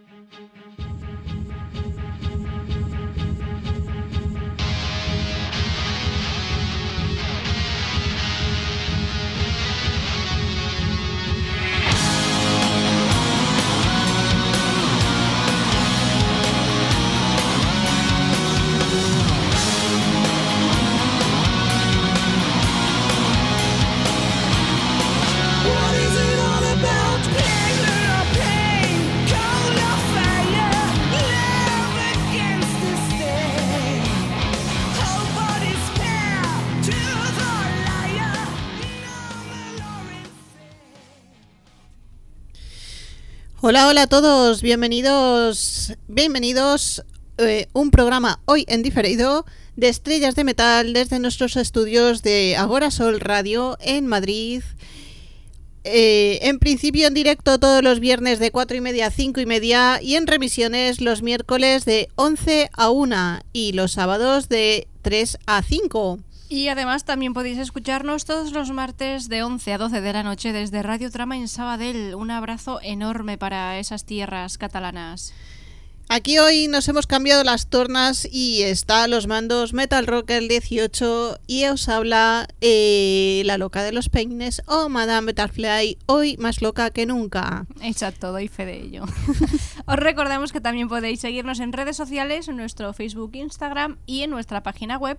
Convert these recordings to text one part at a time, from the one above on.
Hola, hola a todos, bienvenidos, un programa hoy en diferido de Estrellas de Metal desde nuestros estudios de Agora Sol Radio en Madrid. En principio en directo todos los viernes de 4:30 a 5:30 y en remisiones los miércoles de 11 a 1 y los sábados de 3 a 5. Y además también podéis escucharnos todos los martes de 11 a 12 de la noche desde Radio Trama en Sabadell. Un abrazo enorme para esas tierras catalanas. Aquí hoy nos hemos cambiado las tornas y está a los mandos Metal Rocker 18 y os habla la loca de los peines o Madame Butterfly, hoy más loca que nunca. Exacto, doy fe de ello. Os recordamos que también podéis seguirnos en redes sociales, en nuestro Facebook, Instagram y en nuestra página web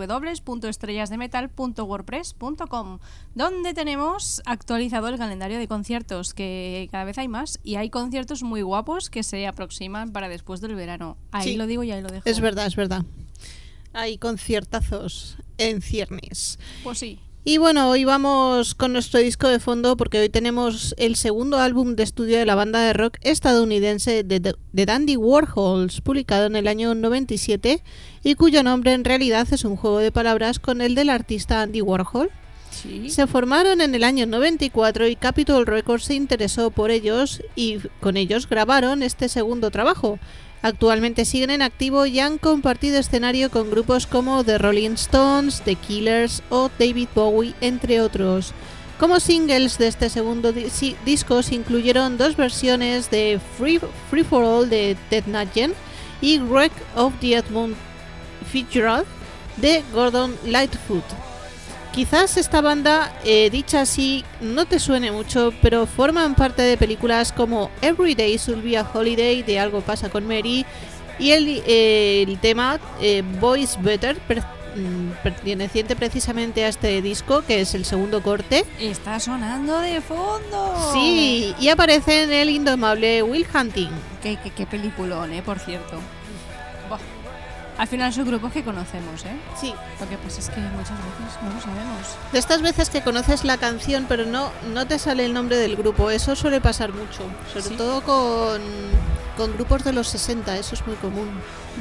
www.estrellasdemetal.wordpress.com, donde tenemos actualizado el calendario de conciertos, que cada vez hay más y hay conciertos muy guapos que se aproximan para después del verano. Ahí sí, lo digo y ahí lo dejo. Es verdad. Hay conciertazos en ciernes. Pues sí. Y bueno, hoy vamos con nuestro disco de fondo porque hoy tenemos el segundo álbum de estudio de la banda de rock estadounidense de Dandy Warhols, publicado en el año 97 y cuyo nombre en realidad es un juego de palabras con el del artista Andy Warhol. ¿Sí? Se formaron en el año 94 y Capitol Records se interesó por ellos y con ellos grabaron este segundo trabajo. Actualmente siguen en activo y han compartido escenario con grupos como The Rolling Stones, The Killers o David Bowie, entre otros. Como singles de este segundo disco se incluyeron dos versiones de Free for All de Ted Nugent y Wreck of the Edmund Fitzgerald de Gordon Lightfoot. Quizás esta banda, dicha así, no te suene mucho, pero forman parte de películas como Every Day Should Be a Holiday de Algo Pasa con Mary y el tema Boys Better, perteneciente precisamente a este disco, que es el segundo corte. Está sonando de fondo. Sí, y aparece en el indomable Will Hunting. Qué peliculón, por cierto. Buah. Al final son grupos que conocemos, ¿eh? Sí. Lo que pasa es que muchas veces no lo sabemos. De estas veces que conoces la canción pero no te sale el nombre del grupo, eso suele pasar mucho, sobre todo con grupos de los 60, eso es muy común.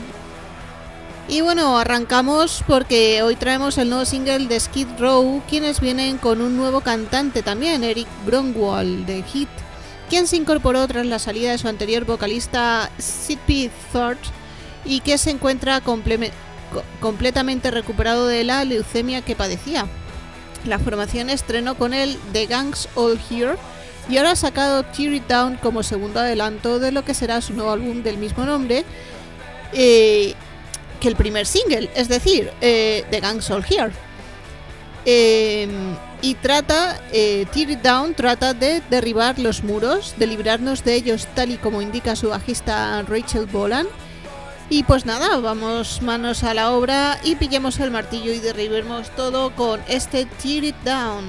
Y bueno, arrancamos porque hoy traemos el nuevo single de Skid Row, quienes vienen con un nuevo cantante también, Eric Grönwall de Hit, quien se incorporó tras la salida de su anterior vocalista Sid P. Thorpe y que se encuentra completamente recuperado de la leucemia que padecía. La formación estrenó con él The Gang's All Here y ahora ha sacado Tear It Down como segundo adelanto de lo que será su nuevo álbum del mismo nombre que el primer single, es decir, The Gang's All Here. Y Tear It Down trata de derribar los muros, de librarnos de ellos tal y como indica su bajista Rachel Bolan. Y pues nada, vamos manos a la obra y pillemos el martillo y derribemos todo con este Tear It Down.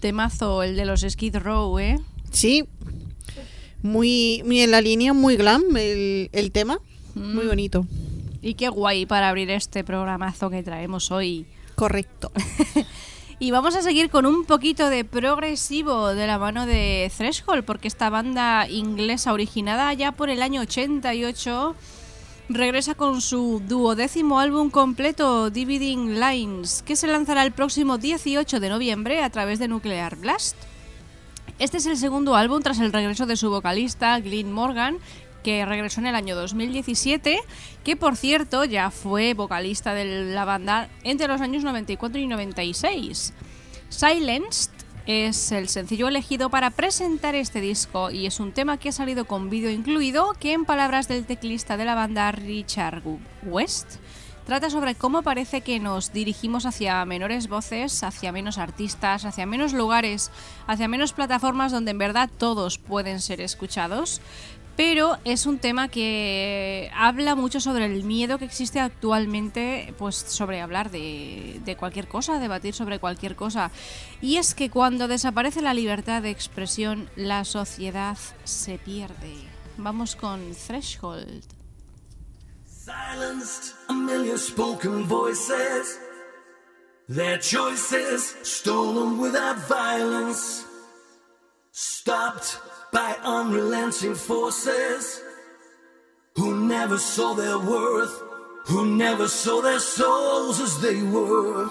temazo el de los Skid Row, ¿eh? Sí, muy en la línea, muy glam el tema, muy bonito. Y qué guay para abrir este programazo que traemos hoy. Correcto. Y vamos a seguir con un poquito de progresivo de la mano de Threshold, porque esta banda inglesa originada ya por el año 88 regresa con su 12º álbum completo, Dividing Lines, que se lanzará el próximo 18 de noviembre a través de Nuclear Blast. Este es el segundo álbum tras el regreso de su vocalista, Glyn Morgan, que regresó en el año 2017, que por cierto ya fue vocalista de la banda entre los años 94 y 96. Silenced es el sencillo elegido para presentar este disco y es un tema que ha salido con vídeo incluido, que en palabras del teclista de la banda Richard West trata sobre cómo parece que nos dirigimos hacia menores voces, hacia menos artistas, hacia menos lugares, hacia menos plataformas donde en verdad todos pueden ser escuchados. Pero es un tema que habla mucho sobre el miedo que existe actualmente, pues sobre hablar de cualquier cosa, debatir sobre cualquier cosa. Y es que cuando desaparece la libertad de expresión, la sociedad se pierde. Vamos con Threshold. Silenced a million spoken voices, their choices stolen without violence, stopped by unrelenting forces who never saw their worth, who never saw their souls as they were.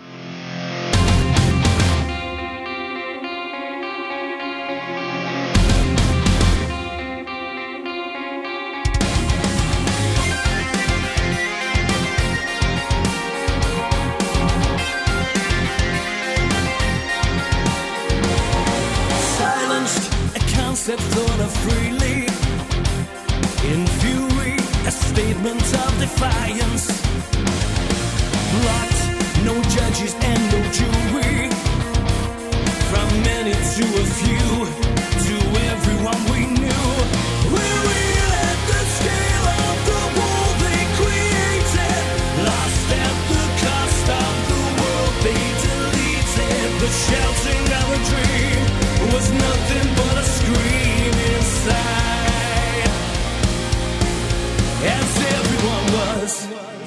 That thought of freely, in fury, a statement of defiance. Blocked, no judges and no jury. From many to a few, to everyone we knew. We reeled at the scale of the world they created, lost at the cost of the world they deleted. The shouting of a dream was nothing but a scream inside, as everyone was.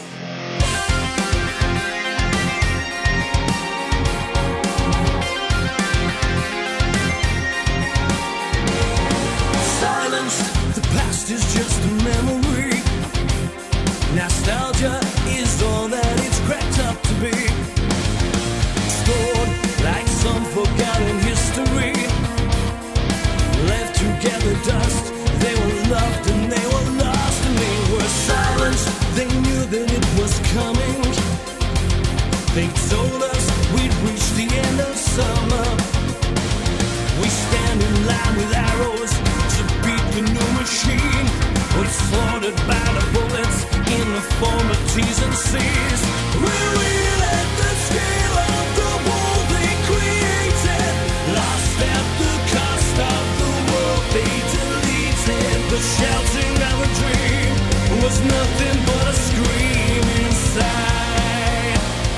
Silenced, the past is just a memory. Nostalgia is all that it's cracked up to be. Stored like some forgotten history, left to gather dust. They were loved and they were lost, and they were silenced. They knew that it was coming. They told us we'd reached the end of summer. We stand in line with arrows to beat the new machine, but slaughtered by the bullets in the form of T's and C's. We reel at the scale of the world they created, lost at the cost of the world they deleted. The shouting of a dream was nothing but a scream inside.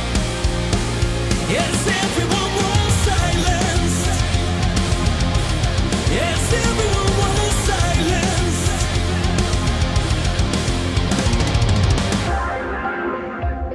Yes, everyone was silenced. Yes, everyone was silenced.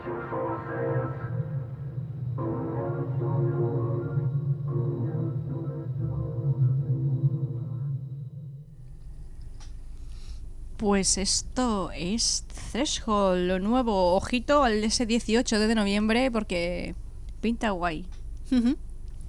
Pues esto es Threshold, lo nuevo. Ojito al ese 18 de noviembre porque pinta guay. Ujú.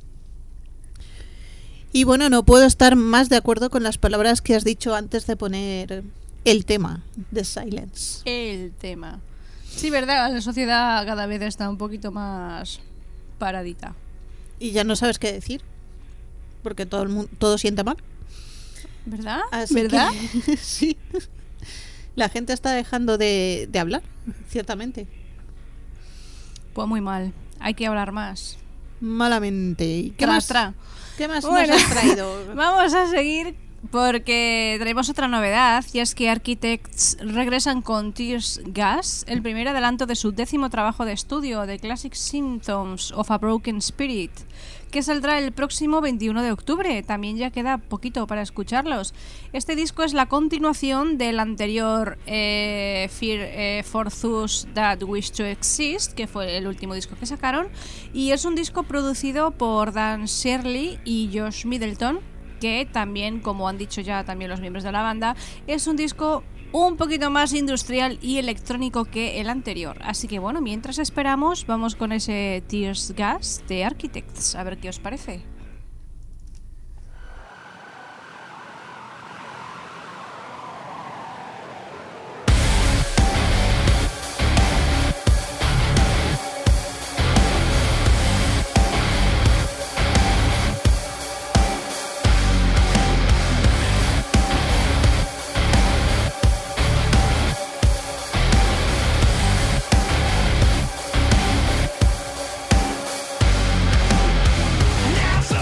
Y bueno, no puedo estar más de acuerdo con las palabras que has dicho antes de poner el tema de Silence. El tema. Sí, verdad, la sociedad cada vez está un poquito más paradita. Y ya no sabes qué decir, porque todo el mundo, todo sienta mal. ¿Verdad? Así ¿Verdad? que, sí. La gente está dejando de hablar, ciertamente. Pues muy mal. Hay que hablar más. Malamente. ¿Y qué Tra, más? tra. ¿Qué más Bueno, nos has traído? Vamos a seguir porque traemos otra novedad y es que Architects regresan con Tears Gas, el primer adelanto de su 10º trabajo de estudio, The Classic Symptoms of a Broken Spirit, que saldrá el próximo 21 de octubre. También ya queda poquito para escucharlos. Este disco es la continuación del anterior Fear for Those That Wish to Exist, que fue el último disco que sacaron, y es un disco producido por Dan Shirley y Josh Middleton, que también, como han dicho ya también los miembros de la banda, es un disco un poquito más industrial y electrónico que el anterior. Así que bueno, mientras esperamos, vamos con ese Tears Gas de Architects, a ver qué os parece. Now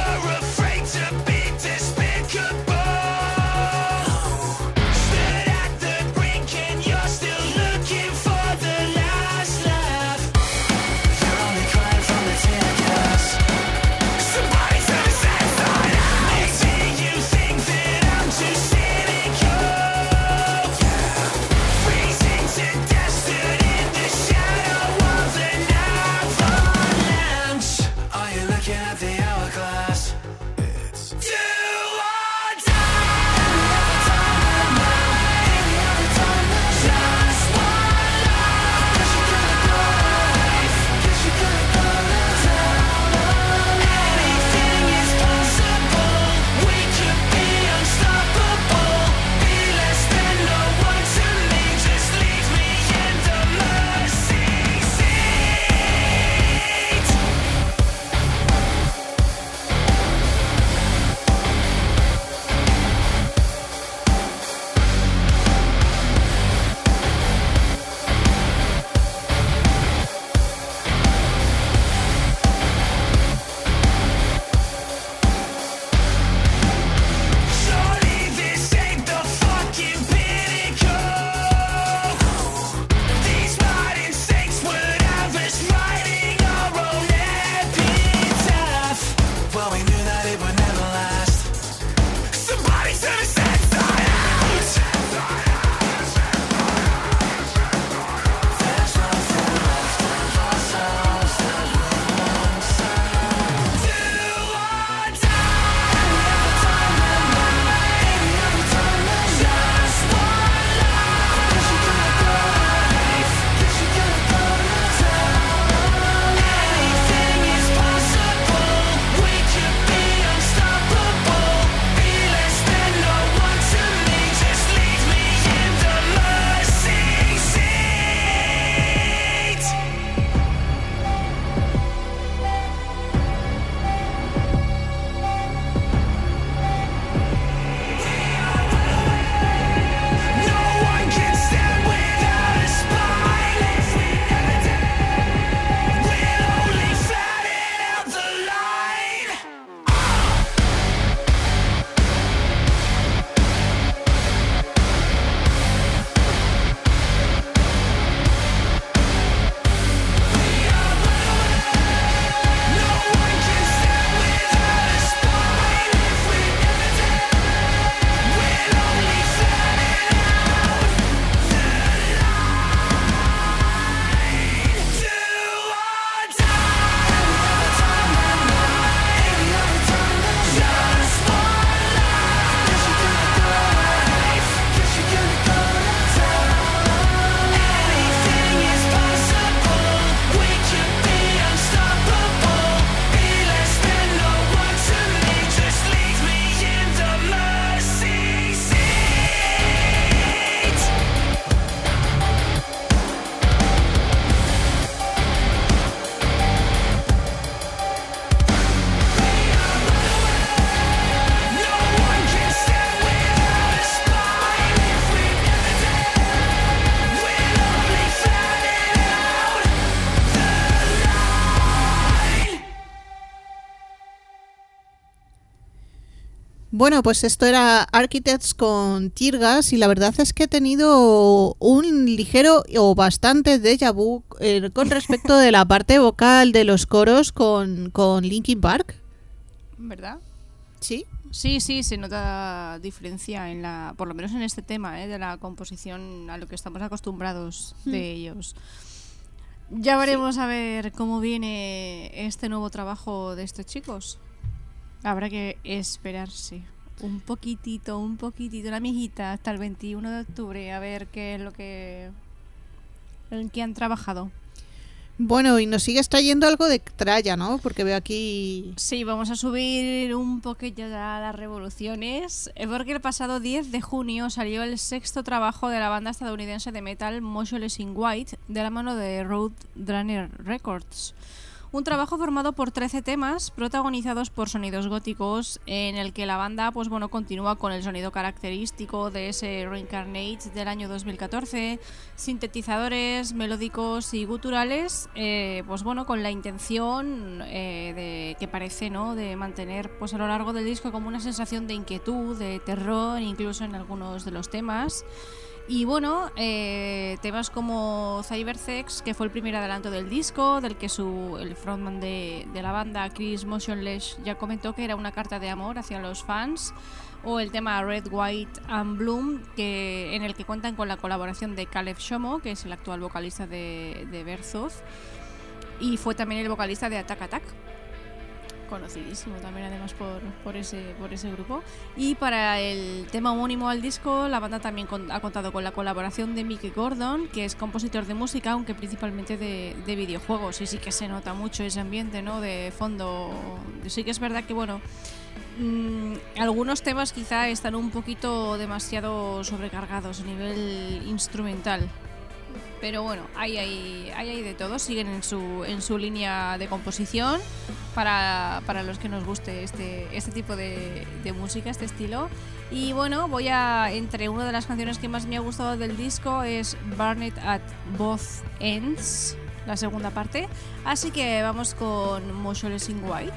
Bueno, pues esto era Architects con Teargas y la verdad es que he tenido un ligero o bastante déjà vu con respecto de la parte vocal de los coros con Linkin Park. ¿Verdad? Sí. Sí, se nota diferencia en la, por lo menos en este tema, de la composición a lo que estamos acostumbrados de ellos. Ya veremos a ver cómo viene este nuevo trabajo de estos chicos. Habrá que esperarse un poquitito, una mijita hasta el 21 de octubre a ver qué es lo que en qué han trabajado. Bueno, y nos sigues trayendo algo de tralla, ¿no? Porque veo aquí... Sí, vamos a subir un poquillo a las revoluciones, porque el pasado 10 de junio salió el sexto trabajo de la banda estadounidense de metal Motionless in White de la mano de Roadrunner Records. Un trabajo formado por 13 temas protagonizados por sonidos góticos, en el que la banda pues bueno continúa con el sonido característico de ese Reincarnate del año 2014, sintetizadores melódicos y guturales, pues bueno, con la intención de que parece, ¿no?, de mantener pues a lo largo del disco como una sensación de inquietud, de terror, incluso en algunos de los temas. Y bueno, temas como Cybersex, que fue el primer adelanto del disco, del que el frontman de la banda, Chris Motionless, ya comentó que era una carta de amor hacia los fans, o el tema Red, White and Bloom, en el que cuentan con la colaboración de Caleb Shomo, que es el actual vocalista de Berzoth, y fue también el vocalista de Attack Attack, conocidísimo también además por ese grupo. Y para el tema homónimo al disco, la banda también ha contado con la colaboración de Mickey Gordon, que es compositor de música, aunque principalmente de videojuegos, y sí que se nota mucho ese ambiente, ¿no?, de fondo. Sí que es verdad que bueno, algunos temas quizá están un poquito demasiado sobrecargados a nivel instrumental, pero bueno, hay de todo. Siguen en su línea de composición para los que nos guste este tipo de música, este estilo. Y bueno, entre una de las canciones que más me ha gustado del disco es Burn It at Both Ends, la segunda parte. Así que vamos con Motionless in White.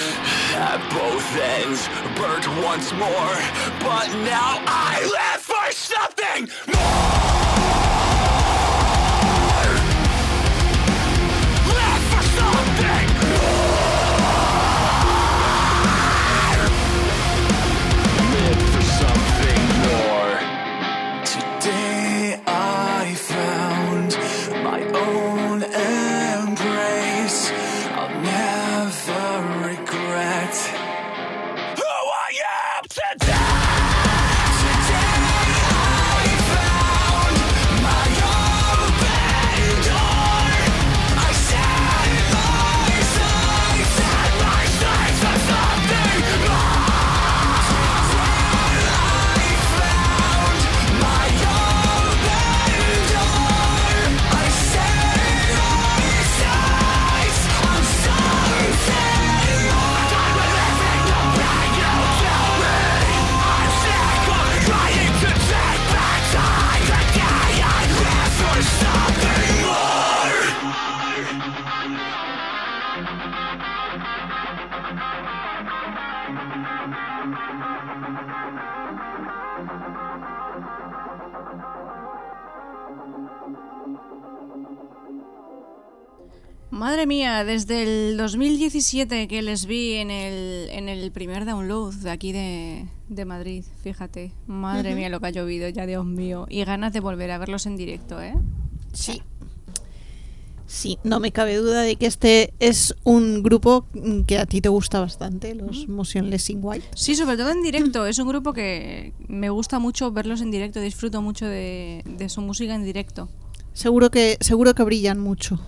Both ends burnt once more, but now I live for something more. Live for something more. Live for something more. Today I found my own embrace. I'll never regret who I am today. Madre mía, desde el 2017 que les vi en el primer download de aquí de Madrid, fíjate. Madre mía lo que ha llovido, ya Dios mío. Y ganas de volver a verlos en directo, ¿eh? Sí. Sí, no me cabe duda de que este es un grupo que a ti te gusta bastante, los Motionless in White. Sí, sobre todo en directo. Es un grupo que me gusta mucho verlos en directo. Disfruto mucho de su música en directo. Seguro que brillan mucho.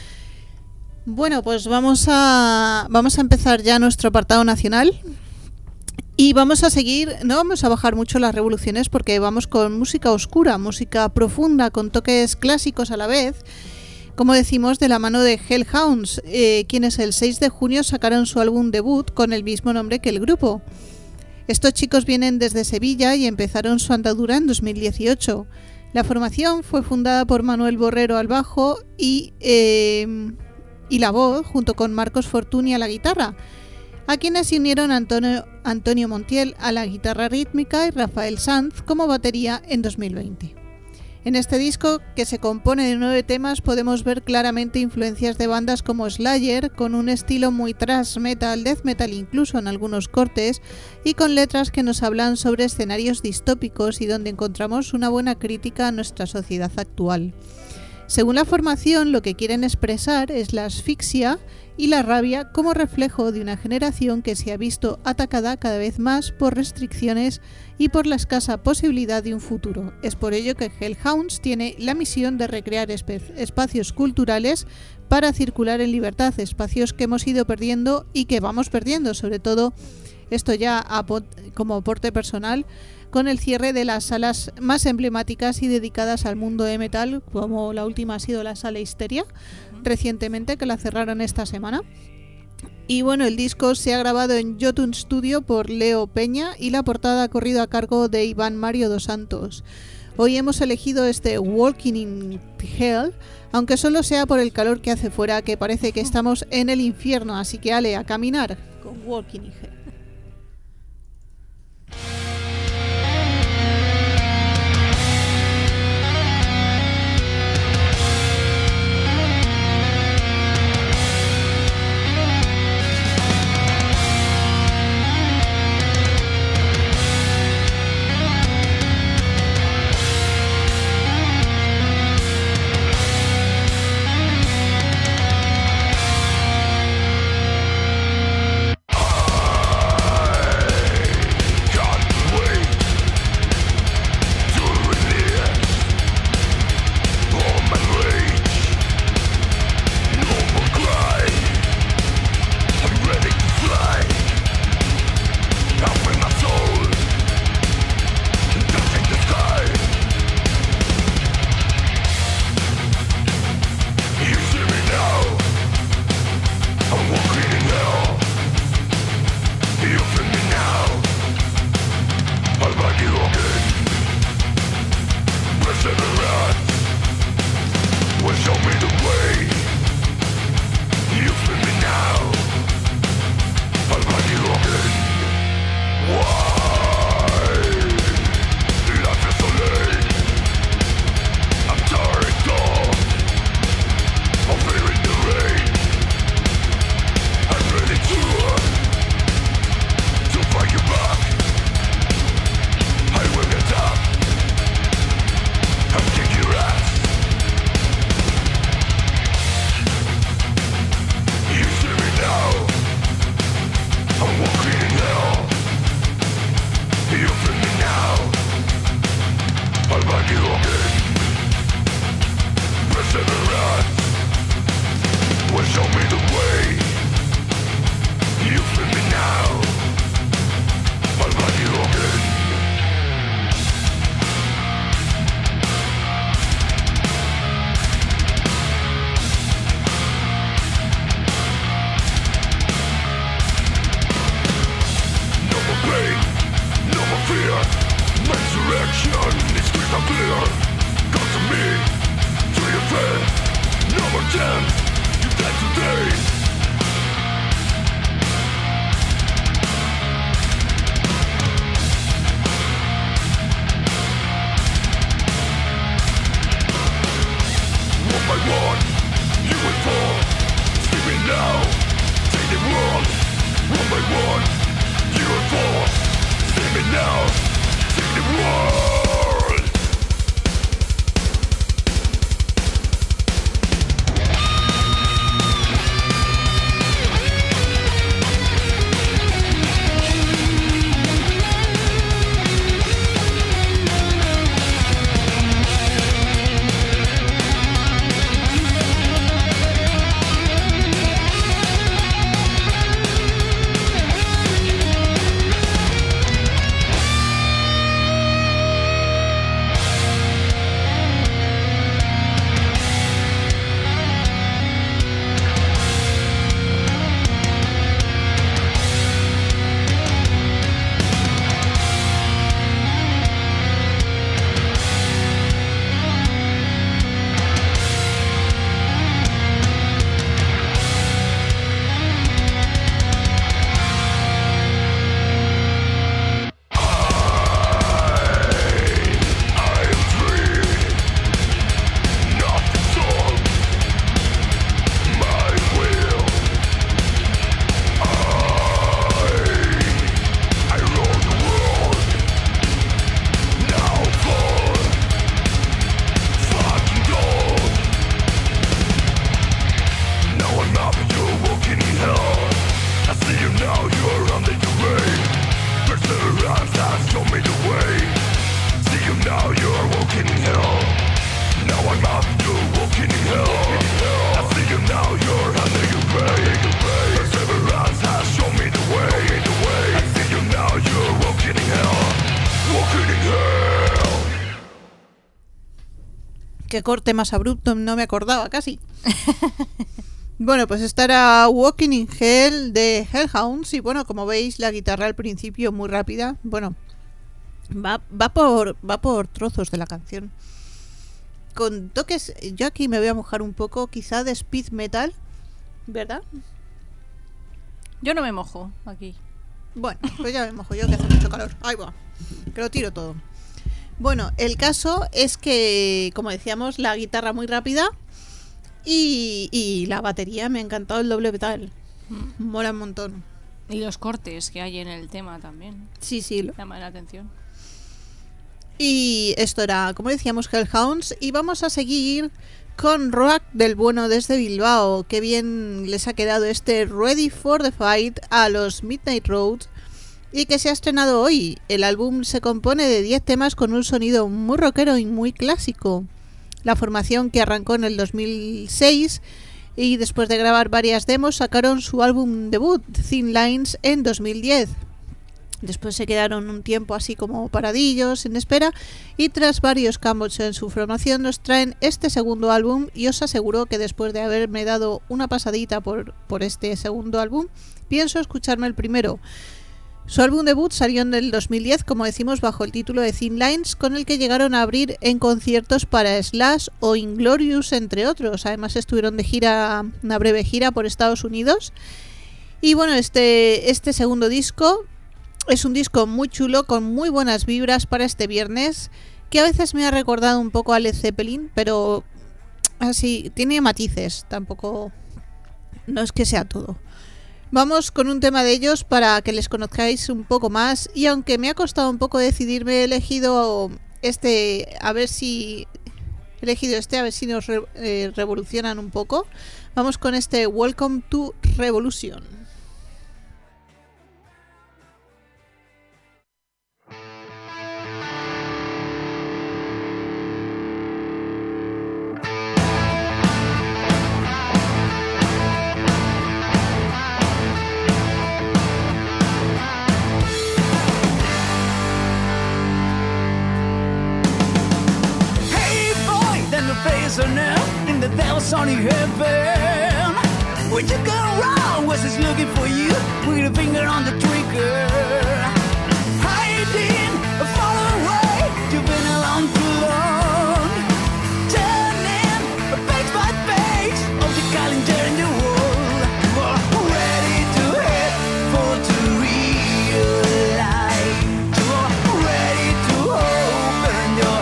Bueno, pues vamos a empezar ya nuestro apartado nacional. Y vamos a seguir, no vamos a bajar mucho las revoluciones porque vamos con música oscura, música profunda, con toques clásicos a la vez. Como decimos, de la mano de Hellhounds, quienes el 6 de junio sacaron su álbum debut con el mismo nombre que el grupo. Estos chicos vienen desde Sevilla y empezaron su andadura en 2018. La formación fue fundada por Manuel Borrero al bajo y la voz, junto con Marcos Fortuny a la guitarra, a quienes se unieron Antonio Montiel a la guitarra rítmica y Rafael Sanz como batería en 2020. En este disco, que se compone de 9 temas, podemos ver claramente influencias de bandas como Slayer, con un estilo muy thrash metal, death metal incluso en algunos cortes, y con letras que nos hablan sobre escenarios distópicos y donde encontramos una buena crítica a nuestra sociedad actual. Según la formación, lo que quieren expresar es la asfixia y la rabia como reflejo de una generación que se ha visto atacada cada vez más por restricciones y por la escasa posibilidad de un futuro. Es por ello que Hellhounds tiene la misión de recrear espacios culturales para circular en libertad, espacios que hemos ido perdiendo y que vamos perdiendo, sobre todo esto ya como aporte personal, con el cierre de las salas más emblemáticas y dedicadas al mundo de metal, como la última ha sido la Sala Histeria, recientemente, que la cerraron esta semana. Y bueno, el disco se ha grabado en Jotun Studio por Leo Peña y la portada ha corrido a cargo de Iván Mario dos Santos. Hoy hemos elegido este Walking in Hell, aunque solo sea por el calor que hace fuera, que parece que estamos en el infierno, así que ale, a caminar con Walking in Hell. Qué corte más abrupto, no me acordaba casi. Bueno, pues esta era Walking in Hell de Hellhounds. Y bueno, como veis, la guitarra al principio muy rápida. Bueno, va por trozos de la canción. Con toques, yo aquí me voy a mojar un poco, quizá de speed metal, ¿verdad? Yo no me mojo aquí. Bueno, pues ya me mojo yo, que hace mucho calor. Ahí va, que lo tiro todo. Bueno, el caso es que, como decíamos, la guitarra muy rápida y la batería, me ha encantado el doble pedal. Mola un montón. Y los cortes que hay en el tema también. Sí. Llaman la atención. Y esto era, como decíamos, Hellhounds. Y vamos a seguir con rock del bueno desde Bilbao. Qué bien les ha quedado este Ready for the Fight a los Midnight Road, y que se ha estrenado hoy. El álbum se compone de 10 temas con un sonido muy rockero y muy clásico. La formación, que arrancó en el 2006 y después de grabar varias demos sacaron su álbum debut, Thin Lines, en 2010. Después se quedaron un tiempo así como paradillos en espera, y tras varios cambios en su formación nos traen este segundo álbum, y os aseguro que después de haberme dado una pasadita por este segundo álbum, pienso escucharme el primero. Su álbum debut salió en el 2010, como decimos, bajo el título de Thin Lines, con el que llegaron a abrir en conciertos para Slash o Inglorious, entre otros. Además estuvieron de gira, una breve gira por Estados Unidos. Y bueno, este segundo disco es un disco muy chulo, con muy buenas vibras para este viernes, que a veces me ha recordado un poco a Led Zeppelin, pero así, tiene matices, tampoco, no es que sea todo. Vamos con un tema de ellos para que les conozcáis un poco más, y aunque me ha costado un poco decidirme, he elegido a ver si nos revolucionan un poco. Vamos con este Welcome to Revolution. In the devil's sunny heaven, when you go around, what's is looking for you with a finger on the trigger, hiding far away. You've been alone too long, turning page by page of the calendar in the world. You are ready to head for the real life. You are ready to open your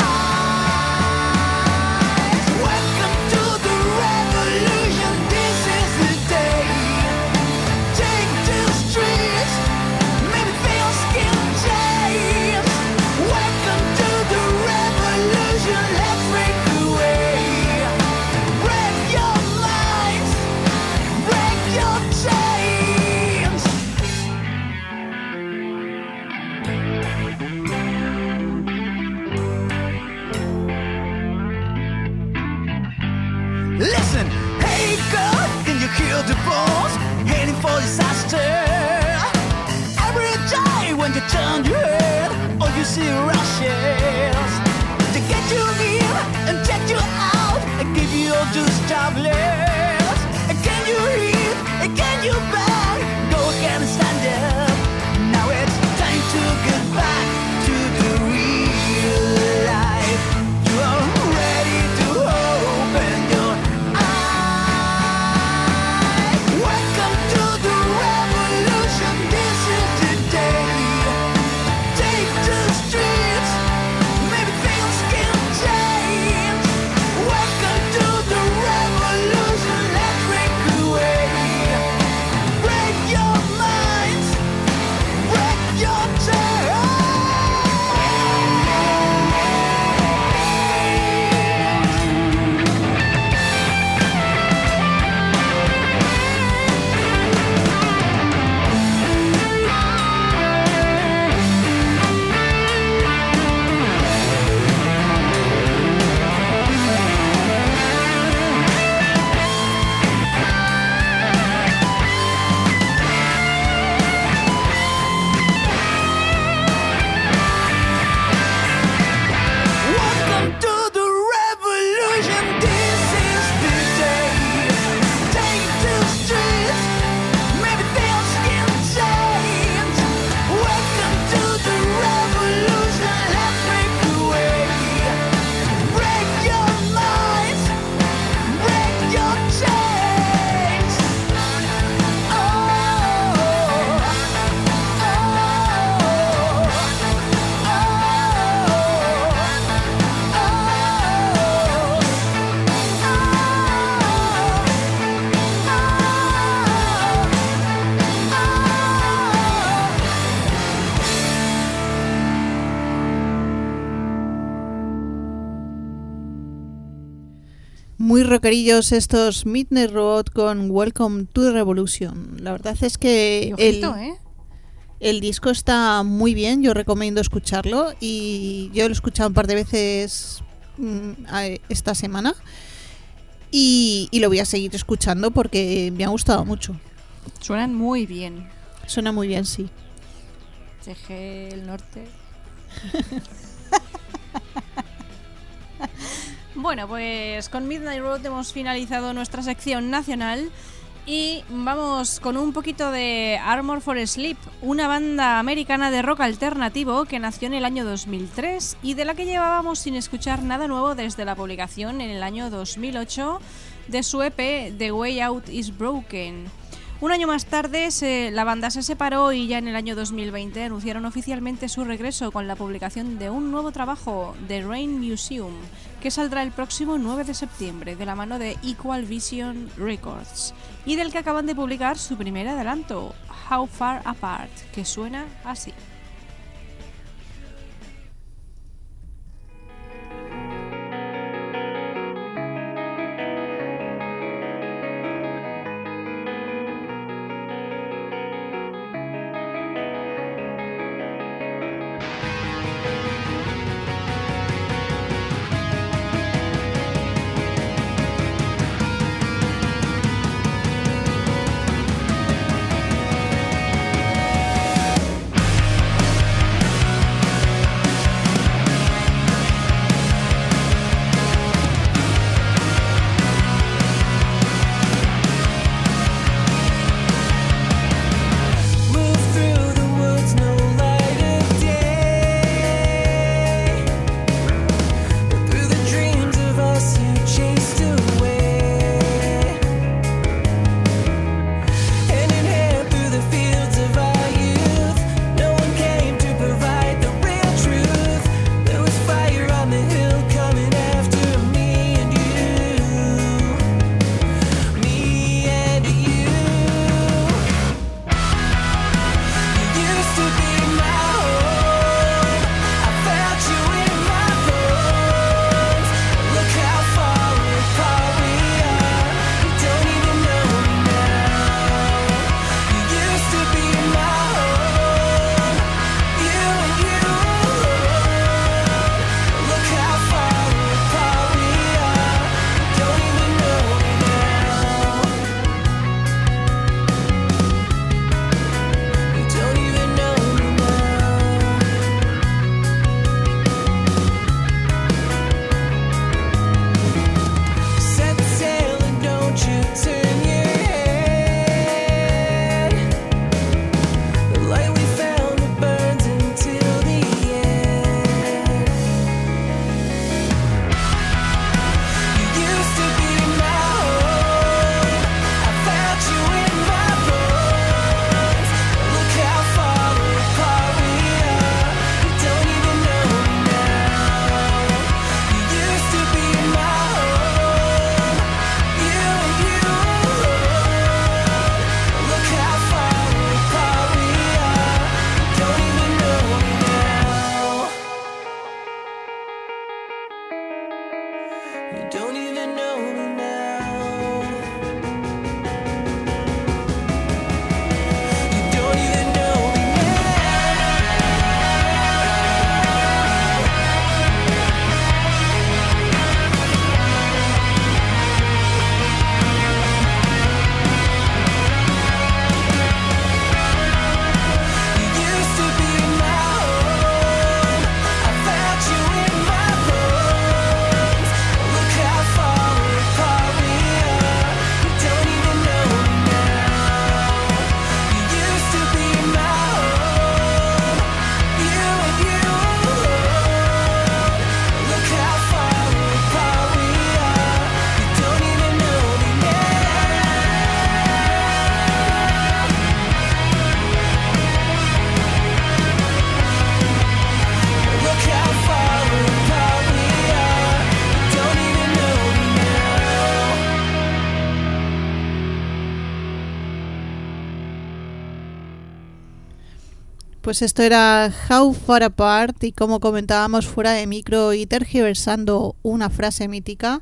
listen, hey girl, can you hear the voice heading for disaster? Every day when you turn your head, all you see rushes to get you in and take you out and give you all those tablets. Can you read? Can you back? Go again and stand up. Now it's time to get back to the real life. You are ready to open your welcome to the revolution, this is the day. Take the streets, maybe things can change. Welcome to the revolution. Muy rockerillos estos Midnight Road con Welcome to the Revolution. La verdad es que Y ojito, el disco está muy bien, yo recomiendo escucharlo y yo lo he escuchado un par de veces esta semana y lo voy a seguir escuchando porque me ha gustado mucho. Suenan muy bien. Suena muy bien, sí. CG el norte. Bueno, pues con Midnight Road hemos finalizado nuestra sección nacional y vamos con un poquito de Armor for Sleep, una banda americana de rock alternativo que nació en el año 2003 y de la que llevábamos sin escuchar nada nuevo desde la publicación en el año 2008 de su EP The Way Out is Broken. Un año más tarde la banda se separó y ya en el año 2020 anunciaron oficialmente su regreso con la publicación de un nuevo trabajo, The Rain Museum, que saldrá el próximo 9 de septiembre de la mano de Equal Vision Records y del que acaban de publicar su primer adelanto, How Far Apart, que suena así. Pues esto era How Far Apart y como comentábamos fuera de micro y tergiversando una frase mítica,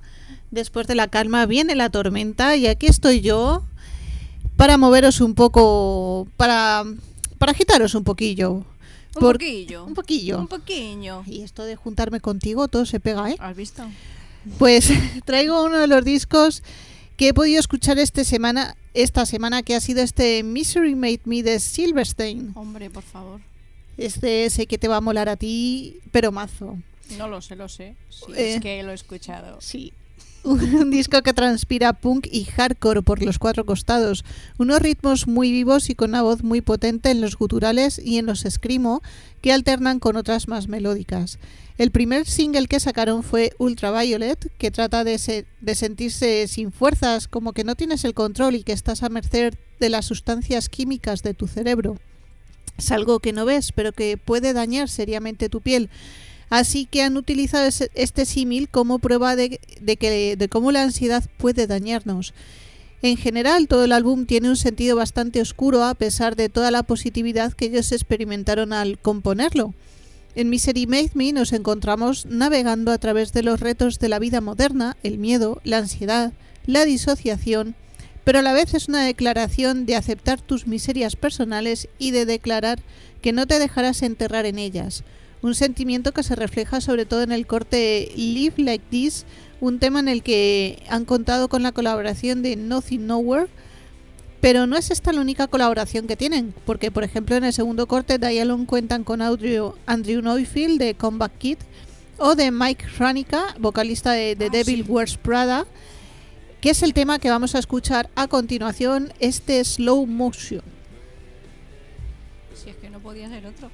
Después de la calma viene la tormenta y aquí estoy yo para moveros un poco, para agitaros un poquillo. Un poquillo. Y esto de juntarme contigo todo se pega, ¿eh? ¿Has visto? Pues traigo uno de los discos que he podido escuchar esta semana, que ha sido este Misery Made Me de Silverstein. Hombre, por favor. Este sé que te va a molar a ti, pero mazo. No lo sé. Sí, es que lo he escuchado. Sí. Un disco que transpira punk y hardcore por los cuatro costados, unos ritmos muy vivos y con una voz muy potente en los guturales y en los screamo que alternan con otras más melódicas. El primer single que sacaron fue Ultraviolet, que trata de sentirse sin fuerzas, como que no tienes el control y que estás a merced de las sustancias químicas de tu cerebro. Es algo que no ves, pero que puede dañar seriamente tu piel. Así que han utilizado este símil como prueba de cómo la ansiedad puede dañarnos. En general, todo el álbum tiene un sentido bastante oscuro a pesar de toda la positividad que ellos experimentaron al componerlo. En Misery Made Me nos encontramos navegando a través de los retos de la vida moderna, el miedo, la ansiedad, la disociación, pero a la vez es una declaración de aceptar tus miserias personales y de declarar que no te dejarás enterrar en ellas. Un sentimiento que se refleja sobre todo en el corte Live Like This, un tema en el que han contado con la colaboración de Nothing Nowhere, pero no es esta la única colaboración que tienen, porque por ejemplo en el segundo corte Dialon cuentan con Andrew Neufeld de Comeback Kid o de Mike Hranica, vocalista de The Devil Wears Prada, que es el tema que vamos a escuchar a continuación, este Slow Motion. Si es que no podía ser otro.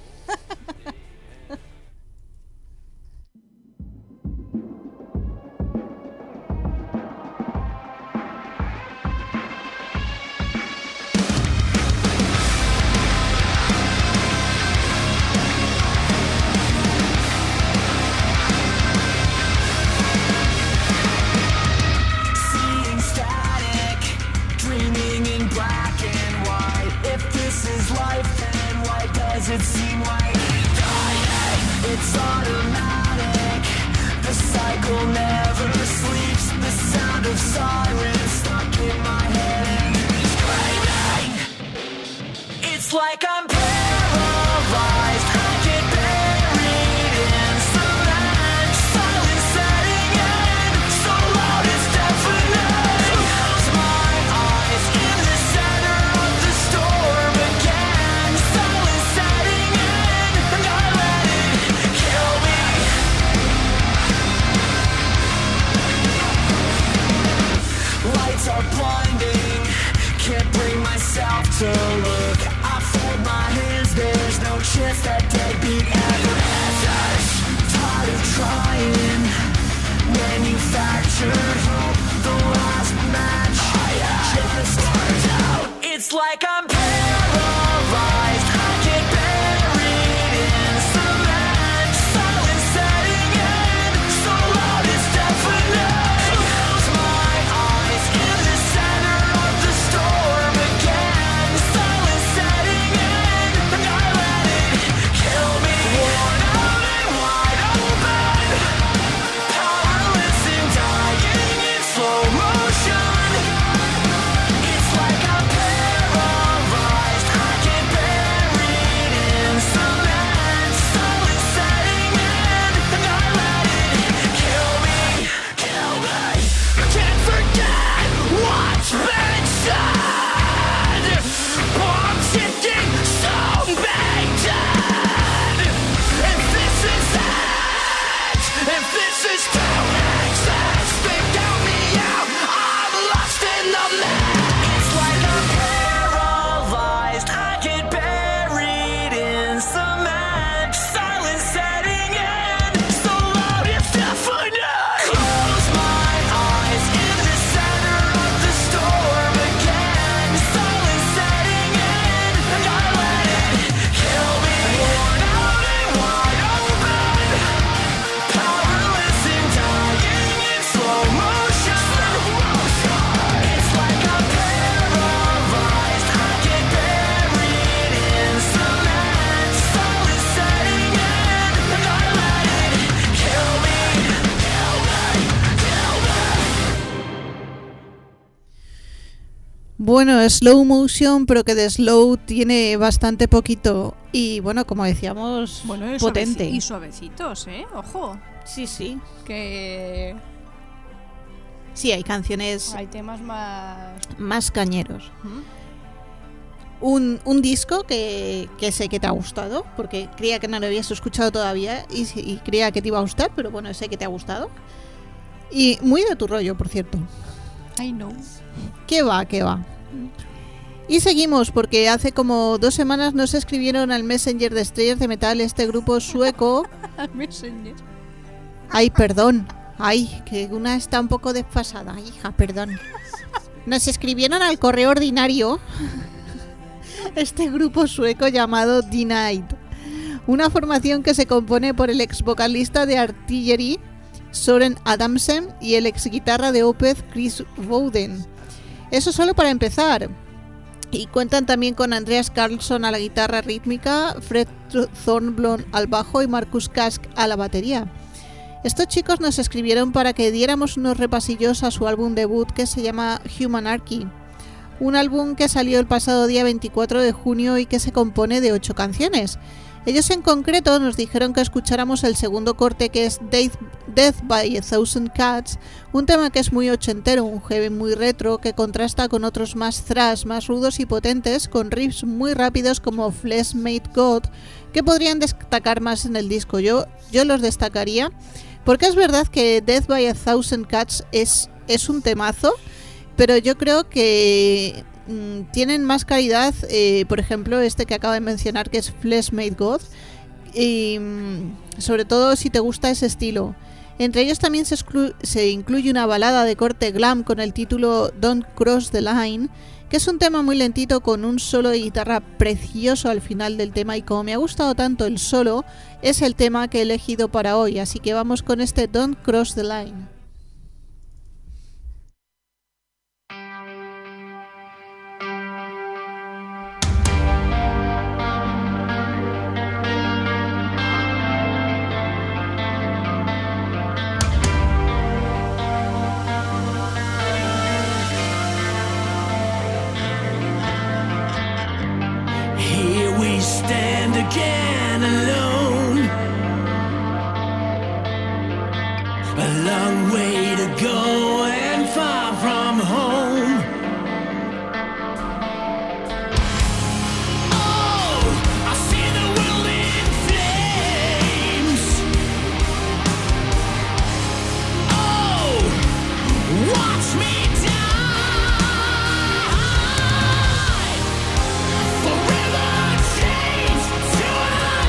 It seems like dying, it's automatic. The cycle never sleeps. The sound of sirens stuck in my head and screaming. It's like I'm paralyzed. I get buried in cement. Silence setting in, so loud it's deafening. Close my eyes in the center of the storm again. Silence setting in, and I let it kill me. Lights are blinding, can't bring myself to look. I fold my hands, there's no chance that deadbeat ever answers. Tired of trying, manufactured hope, the last match just burns out. It's like I'm paralyzed, I get buried in cement. Silence setting in, so loud it's deafening. Close my eyes in the center of the storm again. Silence setting in, and I let it kill me. Worn out and wide open, powerless and dying in slow motion. It's like I'm paralyzed. Bueno, slow motion, pero que de slow tiene bastante poquito. Y bueno, como decíamos, Bueno, y potente. Y suavecitos, Ojo. Sí. Que Sí, hay canciones hay temas más cañeros. ¿Mm? Un disco que sé que te ha gustado, porque creía que no lo habías escuchado todavía y creía que te iba a gustar, pero bueno, sé que te ha gustado. Y muy de tu rollo, por cierto. I know. ¿Qué va? Y seguimos, porque hace como 2 semanas nos escribieron al Messenger de Estrellas de Metal, este grupo sueco. Messenger. Ay, perdón. Ay, que una está un poco desfasada. Hija, perdón. Nos escribieron al correo ordinario este grupo sueco llamado Denied. Una formación que se compone por el ex vocalista de Artillery, Soren Adamsen, y el ex guitarra de Opeth, Chris Bowden. Eso solo para empezar. Y cuentan también con Andreas Carlson a la guitarra rítmica, Fred Thornblom al bajo y Marcus Kask a la batería. Estos chicos nos escribieron para que diéramos unos repasillos a su álbum debut que se llama Humanarchy. Un álbum que salió el pasado día 24 de junio y que se compone de 8 canciones. Ellos en concreto nos dijeron que escucháramos el segundo corte, que es Death by a Thousand Cuts, un tema que es muy ochentero, un heavy muy retro que contrasta con otros más thrash, más rudos y potentes, con riffs muy rápidos como Flesh Made God, que podrían destacar más en el disco. Yo los destacaría, porque es verdad que Death by a Thousand Cuts es un temazo, pero yo creo que tienen más calidad, por ejemplo este que acabo de mencionar, que es Flesh Made God, y sobre todo si te gusta ese estilo. Entre ellos también se incluye una balada de corte glam con el título Don't Cross the Line, que es un tema muy lentito con un solo de guitarra precioso al final del tema, y como me ha gustado tanto el solo, es el tema que he elegido para hoy, así que vamos con este Don't Cross the Line. Stand again alone, a long way to go and far from home. Oh, I see the world in flames. Oh, watch me die forever. To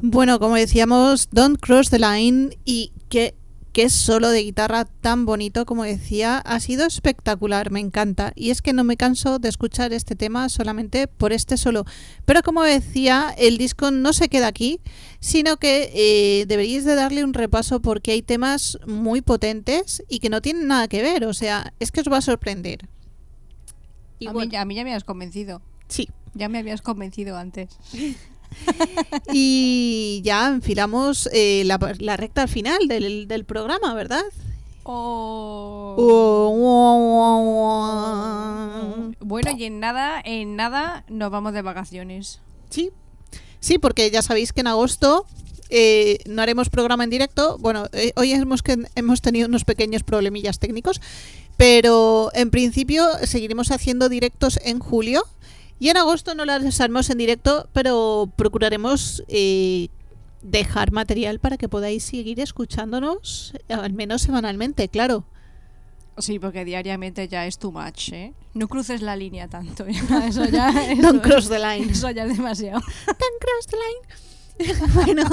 Bueno, como decíamos, Don't Cross the Line, y qué solo de guitarra tan bonito, como decía, ha sido espectacular, me encanta. Y es que no me canso de escuchar este tema solamente por este solo. Pero como decía, el disco no se queda aquí, sino que deberíais de darle un repaso porque hay temas muy potentes y que no tienen nada que ver, o sea, es que os va a sorprender. Y a mí ya me habías convencido. Sí. Ya me habías convencido antes. Y ya enfilamos la recta final del programa, ¿verdad? Bueno, y en nada nos vamos de vacaciones. Sí, porque ya sabéis que en agosto no haremos programa en directo. Bueno, hoy hemos tenido unos pequeños problemillas técnicos, pero en principio seguiremos haciendo directos en julio. Y en agosto no las haremos en directo, pero procuraremos dejar material para que podáis seguir escuchándonos, al menos semanalmente, claro. Sí, porque diariamente ya es too much, ¿eh? No cruces la línea tanto. Don't cross the line. Eso ya es demasiado. Don't cross the line. Bueno,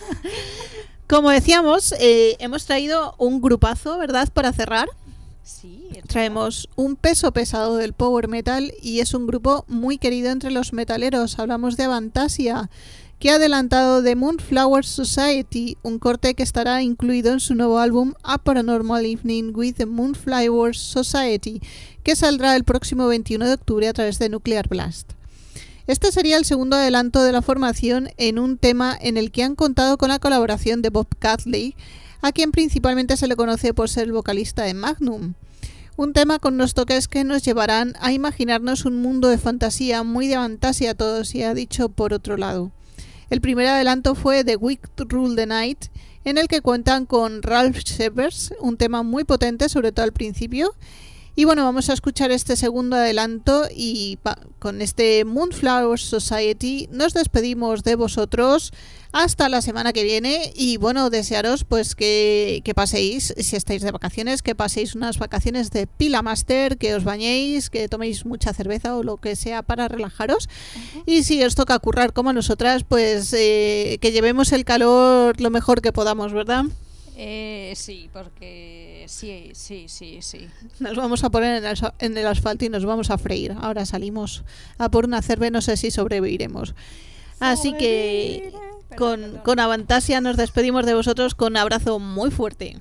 como decíamos, hemos traído un grupazo, ¿verdad?, para cerrar. Sí, traemos un peso pesado del power metal y es un grupo muy querido entre los metaleros. Hablamos de Avantasia, que ha adelantado The Moonflower Society, un corte que estará incluido en su nuevo álbum A Paranormal Evening with the Moonflower Society, que saldrá el próximo 21 de octubre a través de Nuclear Blast. Este sería el segundo adelanto de la formación en un tema en el que han contado con la colaboración de Bob Catley, a quien principalmente se le conoce por ser el vocalista de Magnum. Un tema con unos toques que nos llevarán a imaginarnos un mundo de fantasía, muy de fantasía todo se ha dicho por otro lado. El primer adelanto fue The Week to Rule the Night, en el que cuentan con Ralph Shepard, un tema muy potente, sobre todo al principio. Y bueno, vamos a escuchar este segundo adelanto y con este Moonflower Society nos despedimos de vosotros hasta la semana que viene y bueno, desearos pues que paséis, si estáis de vacaciones, que paséis unas vacaciones de pila master, que os bañéis, que toméis mucha cerveza o lo que sea para relajaros. Y si os toca currar como a nosotras, pues que llevemos el calor lo mejor que podamos, ¿verdad? Sí, porque sí. Nos vamos a poner en el asfalto y nos vamos a freír. Ahora salimos a por una cerveza, no sé si sobreviviremos. Así que con Avantasia nos despedimos de vosotros con un abrazo muy fuerte.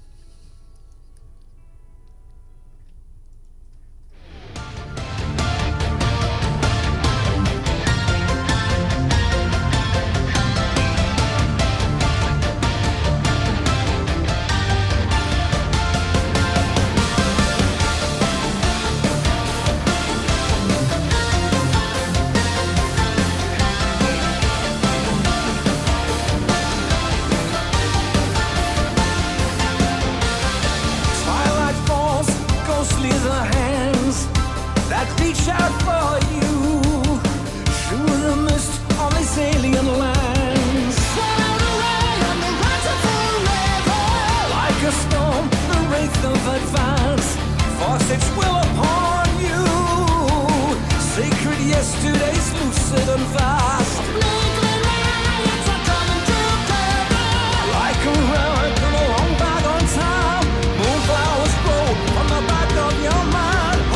Reach out for you through the mist on these alien lands. Swallowed away on the rise of forever. Like a storm, the wraith of advance force its will upon you. Sacred yesterdays, lucid and vast. Bleakly nights are coming together. Like a relic of a long bygone time. Moonflowers grow on the back of your mind.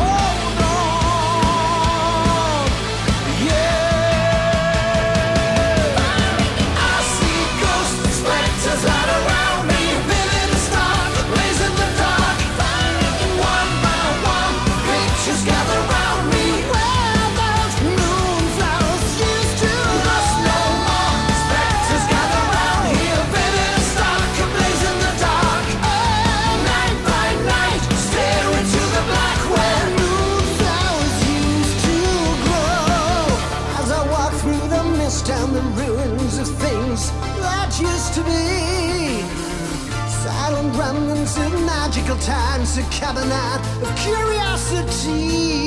Down the ruins of things that used to be. Silent remnants of magical times, a cabinet of curiosity.